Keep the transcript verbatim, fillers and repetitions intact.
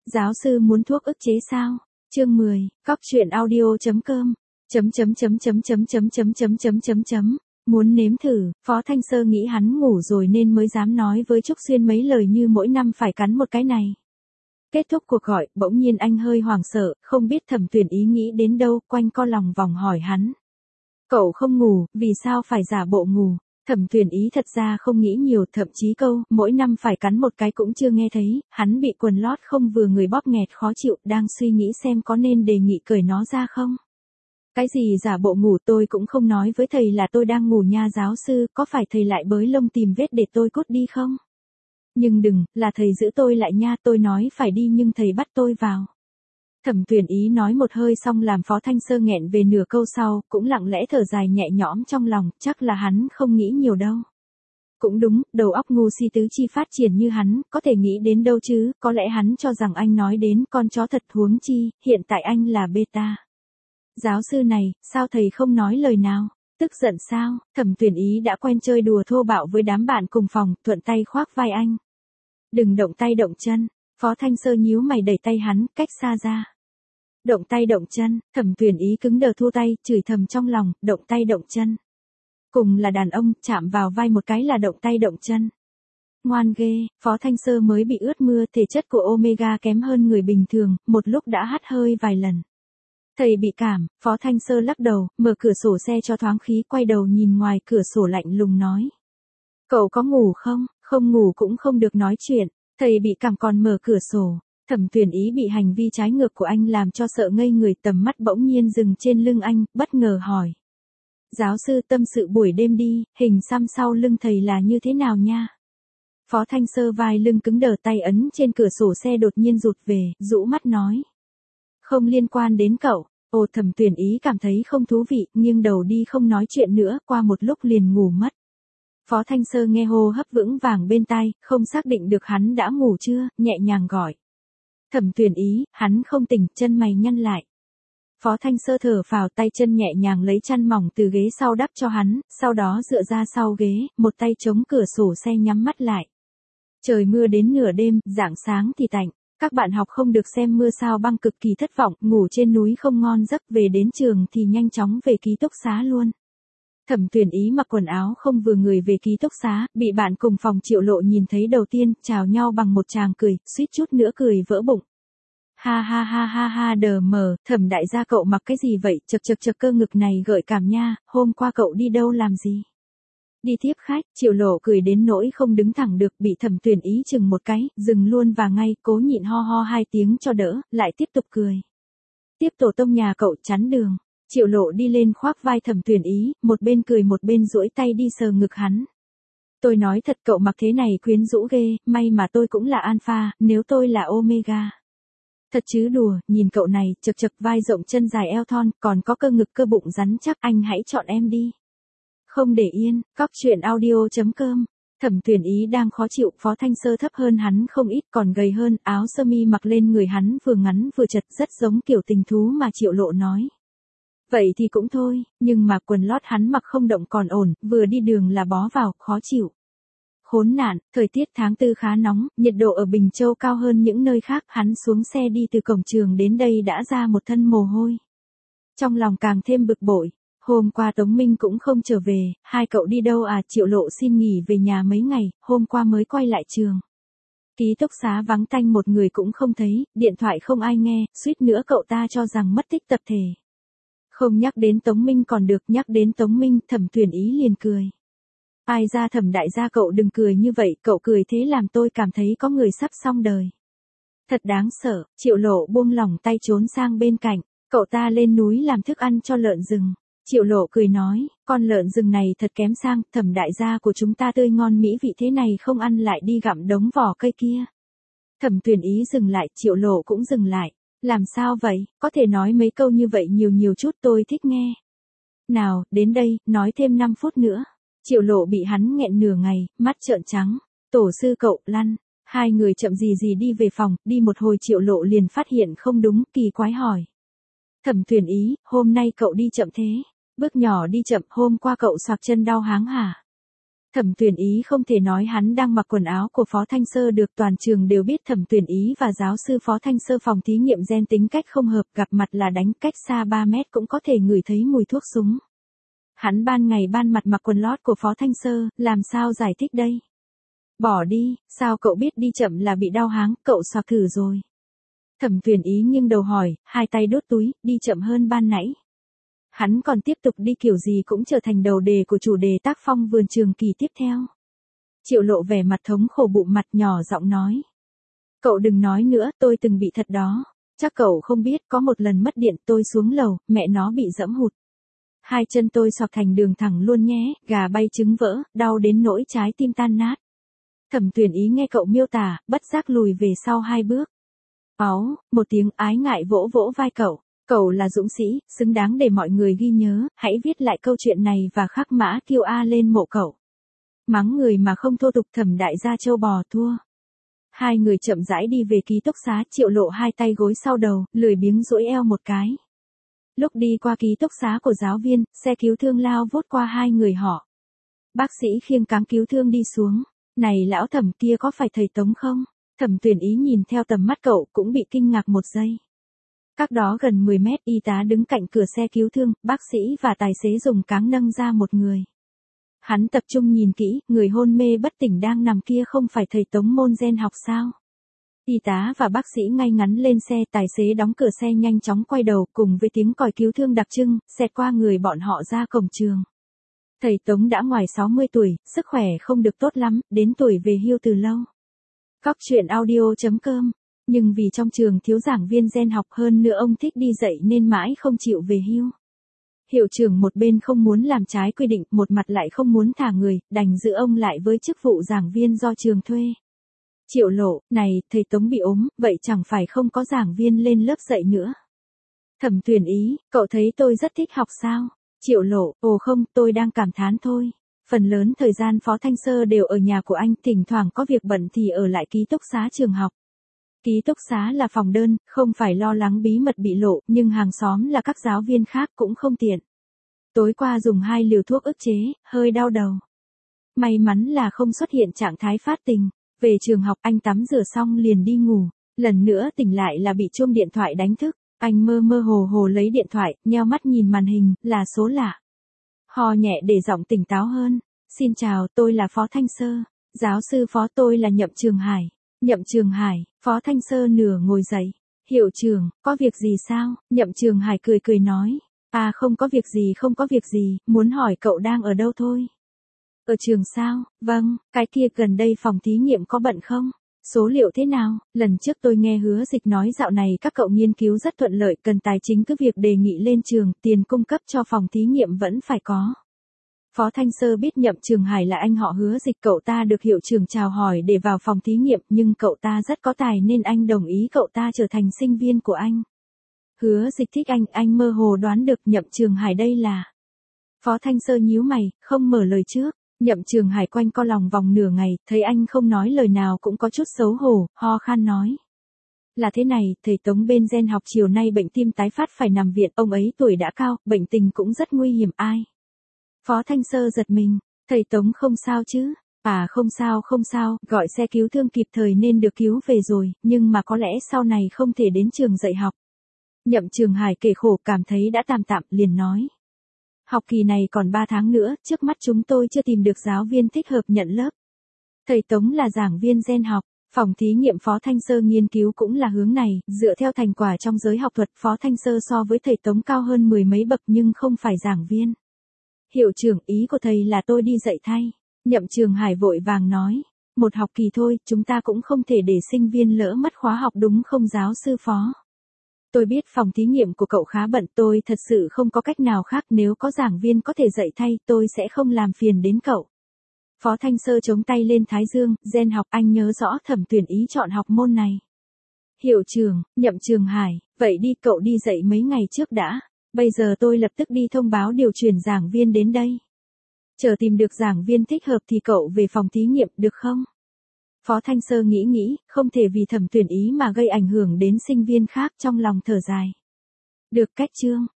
Giáo sư muốn thuốc ức chế sao? Chương mười, cóc truyện audio.com. Chấm chấm chấm chấm chấm chấm chấm chấm chấm chấm chấm. Muốn nếm thử, Phó Thanh Sơ nghĩ hắn ngủ rồi nên mới dám nói với Trúc Xuyên mấy lời như mỗi năm phải cắn một cái này. Kết thúc cuộc gọi, bỗng nhiên anh hơi hoảng sợ, không biết Thẩm Tuyển Ý nghĩ đến đâu, quanh co lòng vòng hỏi hắn. Cậu không ngủ, vì sao phải giả bộ ngủ? Thẩm Tuyển Ý thật ra không nghĩ nhiều, thậm chí câu, mỗi năm phải cắn một cái cũng chưa nghe thấy, hắn bị quần lót không vừa người bóp nghẹt khó chịu, đang suy nghĩ xem có nên đề nghị cởi nó ra không. Cái gì giả bộ ngủ, tôi cũng không nói với thầy là tôi đang ngủ nha giáo sư, có phải thầy lại bới lông tìm vết để tôi cút đi không? Nhưng đừng, là thầy giữ tôi lại nha, tôi nói phải đi nhưng thầy bắt tôi vào. Thẩm Tuyển Ý nói một hơi xong làm Phó Thanh Sơ nghẹn về nửa câu sau, cũng lặng lẽ thở dài nhẹ nhõm trong lòng, chắc là hắn không nghĩ nhiều đâu. Cũng đúng, đầu óc ngu si tứ chi phát triển như hắn, có thể nghĩ đến đâu chứ, có lẽ hắn cho rằng anh nói đến con chó thật huống chi, hiện tại anh là beta. Giáo sư này, sao thầy không nói lời nào? Tức giận sao? Thẩm Tuyển Ý đã quen chơi đùa thô bạo với đám bạn cùng phòng, thuận tay khoác vai anh. Đừng động tay động chân. Phó Thanh Sơ nhíu mày đẩy tay hắn, cách xa ra. Động tay động chân, Thẩm Tuyển Ý cứng đờ thu tay, chửi thầm trong lòng, động tay động chân. Cùng là đàn ông, chạm vào vai một cái là động tay động chân. Ngoan ghê, Phó Thanh Sơ mới bị ướt mưa, thể chất của Omega kém hơn người bình thường, một lúc đã hắt hơi vài lần. Thầy bị cảm, Phó Thanh Sơ lắc đầu, mở cửa sổ xe cho thoáng khí, quay đầu nhìn ngoài cửa sổ lạnh lùng nói. Cậu có ngủ không? Không ngủ cũng không được nói chuyện. Thầy bị cảm còn mở cửa sổ. Thẩm Tuyển Ý bị hành vi trái ngược của anh làm cho sợ ngây người, tầm mắt bỗng nhiên dừng trên lưng anh, bất ngờ hỏi. Giáo sư tâm sự buổi đêm đi, hình xăm sau lưng thầy là như thế nào nha? Phó Thanh Sơ vai lưng cứng đờ, tay ấn trên cửa sổ xe đột nhiên rụt về, rũ mắt nói. Không liên quan đến cậu. Ồ, Thẩm Tuyển Ý cảm thấy không thú vị, nghiêng đầu đi không nói chuyện nữa, qua một lúc liền ngủ mất. Phó Thanh Sơ nghe hô hấp vững vàng bên tai, không xác định được hắn đã ngủ chưa, nhẹ nhàng gọi. Thẩm Tuyển Ý, hắn không tỉnh, chân mày nhăn lại. Phó Thanh Sơ thở phào, tay chân nhẹ nhàng lấy chăn mỏng từ ghế sau đắp cho hắn, sau đó dựa ra sau ghế, một tay chống cửa sổ xe nhắm mắt lại. Trời mưa đến nửa đêm, rạng sáng thì tạnh. Các bạn học không được xem mưa sao băng cực kỳ thất vọng, ngủ trên núi không ngon giấc, về đến trường thì nhanh chóng về ký túc xá luôn. Thẩm Tuyển Ý mặc quần áo không vừa người về ký túc xá, bị bạn cùng phòng Triệu Lộ nhìn thấy đầu tiên, chào nhau bằng một tràng cười, suýt chút nữa cười vỡ bụng. Ha ha ha ha ha đờ mờ, Thẩm đại gia cậu mặc cái gì vậy, chật chật chật cơ ngực này gợi cảm nha, hôm qua cậu đi đâu làm gì? Đi tiếp khách, Triệu Lộ cười đến nỗi không đứng thẳng được, bị Thẩm Tuyển Ý chừng một cái, dừng luôn và ngay, cố nhịn ho ho hai tiếng cho đỡ, lại tiếp tục cười. Tiếp tổ tông nhà cậu chắn đường. Triệu Lộ đi lên khoác vai Thẩm Tuyển Ý, một bên cười một bên duỗi tay đi sờ ngực hắn. Tôi nói thật cậu mặc thế này quyến rũ ghê, may mà tôi cũng là alpha, nếu tôi là omega. Thật chứ đùa, nhìn cậu này, chật chật vai rộng chân dài eo thon, còn có cơ ngực cơ bụng rắn chắc, anh hãy chọn em đi. Không để yên, cóc truyện audio.com. Thẩm Tuyển Ý đang khó chịu, Phó Thanh Sơ thấp hơn hắn không ít, còn gầy hơn, áo sơ mi mặc lên người hắn vừa ngắn vừa chật, rất giống kiểu tình thú mà Triệu Lộ nói. Vậy thì cũng thôi, nhưng mà quần lót hắn mặc không động còn ổn, vừa đi đường là bó vào, khó chịu. Khốn nạn, thời tiết tháng tư khá nóng, nhiệt độ ở Bình Châu cao hơn những nơi khác, hắn xuống xe đi từ cổng trường đến đây đã ra một thân mồ hôi. Trong lòng càng thêm bực bội. Hôm qua Tống Minh cũng không trở về, hai cậu đi đâu à? Triệu Lộ xin nghỉ về nhà mấy ngày, hôm qua mới quay lại trường. Ký túc xá vắng tanh một người cũng không thấy, điện thoại không ai nghe, suýt nữa cậu ta cho rằng mất tích tập thể. Không nhắc đến Tống Minh còn được, nhắc đến Tống Minh, Thẩm Tuyển Ý liền cười. Ai ra Thẩm đại gia cậu đừng cười như vậy, cậu cười thế làm tôi cảm thấy có người sắp xong đời. Thật đáng sợ, Triệu Lộ buông lỏng tay trốn sang bên cạnh, cậu ta lên núi làm thức ăn cho lợn rừng. Triệu Lộ cười nói, con lợn rừng này thật kém sang, Thẩm đại gia của chúng ta tươi ngon mỹ vị thế này không ăn lại đi gặm đống vỏ cây kia. Thẩm Tuyển Ý dừng lại, Triệu Lộ cũng dừng lại. Làm sao vậy, có thể nói mấy câu như vậy nhiều nhiều chút tôi thích nghe. Nào, đến đây, nói thêm năm phút nữa. Triệu Lộ bị hắn nghẹn nửa ngày, mắt trợn trắng. Tổ sư cậu, lăn. Hai người chậm gì gì đi về phòng, đi một hồi Triệu Lộ liền phát hiện không đúng, kỳ quái hỏi. Thẩm Tuyển Ý, hôm nay cậu đi chậm thế. Bước nhỏ đi chậm, hôm qua cậu xoạc chân đau háng hả? Thẩm Tuyển Ý không thể nói hắn đang mặc quần áo của Phó Thanh Sơ được, toàn trường đều biết Thẩm Tuyển Ý và giáo sư Phó Thanh Sơ phòng thí nghiệm gen tính cách không hợp, gặp mặt là đánh, cách xa ba mét cũng có thể ngửi thấy mùi thuốc súng. Hắn ban ngày ban mặt mặc quần lót của Phó Thanh Sơ, làm sao giải thích đây? Bỏ đi, sao cậu biết đi chậm là bị đau háng, cậu xoạc thử rồi. Thẩm Tuyển Ý nghiêng đầu hỏi, hai tay đốt túi, đi chậm hơn ban nãy. Hắn còn tiếp tục đi kiểu gì cũng trở thành đầu đề của chủ đề tác phong vườn trường kỳ tiếp theo. Triệu Lộ vẻ mặt thống khổ, bụng mặt nhỏ giọng nói. Cậu đừng nói nữa, tôi từng bị thật đó. Chắc cậu không biết, có một lần mất điện tôi xuống lầu, mẹ nó bị dẫm hụt. Hai chân tôi xoạc thành đường thẳng luôn nhé, gà bay trứng vỡ, đau đến nỗi trái tim tan nát. Thẩm Tuyển Ý nghe cậu miêu tả, bất giác lùi về sau hai bước. Áu, một tiếng ái ngại vỗ vỗ vai cậu. Cậu là dũng sĩ, xứng đáng để mọi người ghi nhớ, hãy viết lại câu chuyện này và khắc mã kiêu A lên mộ cậu. Mắng người mà không thô tục, Thẩm đại gia châu bò thua. Hai người chậm rãi đi về ký túc xá, Triệu Lộ hai tay gối sau đầu, lười biếng duỗi eo một cái. Lúc đi qua ký túc xá của giáo viên, xe cứu thương lao vút qua hai người họ. Bác sĩ khiêng cáng cứu thương đi xuống. Này lão Thẩm, kia có phải thầy Tống không? Thẩm Tuyển Ý nhìn theo tầm mắt cậu cũng bị kinh ngạc một giây. Cách đó gần mười mét, y tá đứng cạnh cửa xe cứu thương, bác sĩ và tài xế dùng cáng nâng ra một người. Hắn tập trung nhìn kỹ, người hôn mê bất tỉnh đang nằm kia không phải thầy Tống môn gen học sao? Y tá và bác sĩ ngay ngắn lên xe, tài xế đóng cửa xe nhanh chóng quay đầu, cùng với tiếng còi cứu thương đặc trưng, xẹt qua người bọn họ ra cổng trường. Thầy Tống đã ngoài sáu mươi tuổi, sức khỏe không được tốt lắm, đến tuổi về hưu từ lâu. Cóc truyện audio chấm com. Nhưng vì trong trường thiếu giảng viên gen học, hơn nữa ông thích đi dạy nên mãi không chịu về hưu. Hiệu trưởng một bên không muốn làm trái quy định, một mặt lại không muốn thả người, đành giữ ông lại với chức vụ giảng viên do trường thuê. Triệu Lộ, này, thầy Tống bị ốm, vậy chẳng phải không có giảng viên lên lớp dạy nữa. Thẩm Tuyển Ý, cậu thấy tôi rất thích học sao? Triệu Lộ, ồ không, tôi đang cảm thán thôi. Phần lớn thời gian Phó Thanh Sơ đều ở nhà của anh, thỉnh thoảng có việc bận thì ở lại ký túc xá trường học. Ký túc xá là phòng đơn, không phải lo lắng bí mật bị lộ, nhưng hàng xóm là các giáo viên khác cũng không tiện. Tối qua dùng hai liều thuốc ức chế, hơi đau đầu. May mắn là không xuất hiện trạng thái phát tình. Về trường học anh tắm rửa xong liền đi ngủ. Lần nữa tỉnh lại là bị chuông điện thoại đánh thức. Anh mơ mơ hồ hồ lấy điện thoại, nheo mắt nhìn màn hình, là số lạ. Hò nhẹ để giọng tỉnh táo hơn. Xin chào, tôi là Phó Thanh Sơ. Giáo sư Phó, tôi là Nhậm Trường Hải. Nhậm Trường Hải, Phó Thanh Sơ nửa ngồi dậy. Hiệu trưởng, có việc gì sao? Nhậm Trường Hải cười cười nói. À không có việc gì, không có việc gì, muốn hỏi cậu đang ở đâu thôi. Ở trường sao? Vâng, cái kia gần đây phòng thí nghiệm có bận không? Số liệu thế nào? Lần trước tôi nghe Hứa Dịch nói dạo này các cậu nghiên cứu rất thuận lợi, cần tài chính cứ việc đề nghị lên trường, tiền cung cấp cho phòng thí nghiệm vẫn phải có. Phó Thanh Sơ biết Nhậm Trường Hải là anh họ Hứa Dịch, cậu ta được hiệu trưởng chào hỏi để vào phòng thí nghiệm, nhưng cậu ta rất có tài nên anh đồng ý cậu ta trở thành sinh viên của anh. Hứa Dịch thích anh, anh mơ hồ đoán được Nhậm Trường Hải đây là. Phó Thanh Sơ nhíu mày, không mở lời trước. Nhậm Trường Hải quanh co lòng vòng nửa ngày, thấy anh không nói lời nào cũng có chút xấu hổ, ho khan nói. Là thế này, thầy Tống bên gen học chiều nay bệnh tim tái phát phải nằm viện, ông ấy tuổi đã cao, bệnh tình cũng rất nguy hiểm ai. Phó Thanh Sơ giật mình, thầy Tống không sao chứ? À không sao không sao, gọi xe cứu thương kịp thời nên được cứu về rồi, nhưng mà có lẽ sau này không thể đến trường dạy học. Nhậm Trường Hải kể khổ cảm thấy đã tạm tạm, liền nói. Học kỳ này còn ba tháng nữa, trước mắt chúng tôi chưa tìm được giáo viên thích hợp nhận lớp. Thầy Tống là giảng viên gen học, phòng thí nghiệm Phó Thanh Sơ nghiên cứu cũng là hướng này, dựa theo thành quả trong giới học thuật, Phó Thanh Sơ so với thầy Tống cao hơn mười mấy bậc nhưng không phải giảng viên. Hiệu trưởng, ý của thầy là tôi đi dạy thay. Nhậm Trường Hải vội vàng nói, một học kỳ thôi, chúng ta cũng không thể để sinh viên lỡ mất khóa học đúng không giáo sư Phó? Tôi biết phòng thí nghiệm của cậu khá bận, tôi thật sự không có cách nào khác, nếu có giảng viên có thể dạy thay, tôi sẽ không làm phiền đến cậu. Phó Thanh Sơ chống tay lên thái dương, gen học, anh nhớ rõ Thẩm Tuyển Ý chọn học môn này. Hiệu trưởng, Nhậm Trường Hải, vậy đi cậu đi dạy mấy ngày trước đã, bây giờ tôi lập tức đi thông báo điều chuyển giảng viên đến đây. Chờ tìm được giảng viên thích hợp thì cậu về phòng thí nghiệm, được không? Phó Thanh Sơ nghĩ nghĩ, không thể vì Thẩm Tuyển Ý mà gây ảnh hưởng đến sinh viên khác, trong lòng thở dài. Được, cách chương.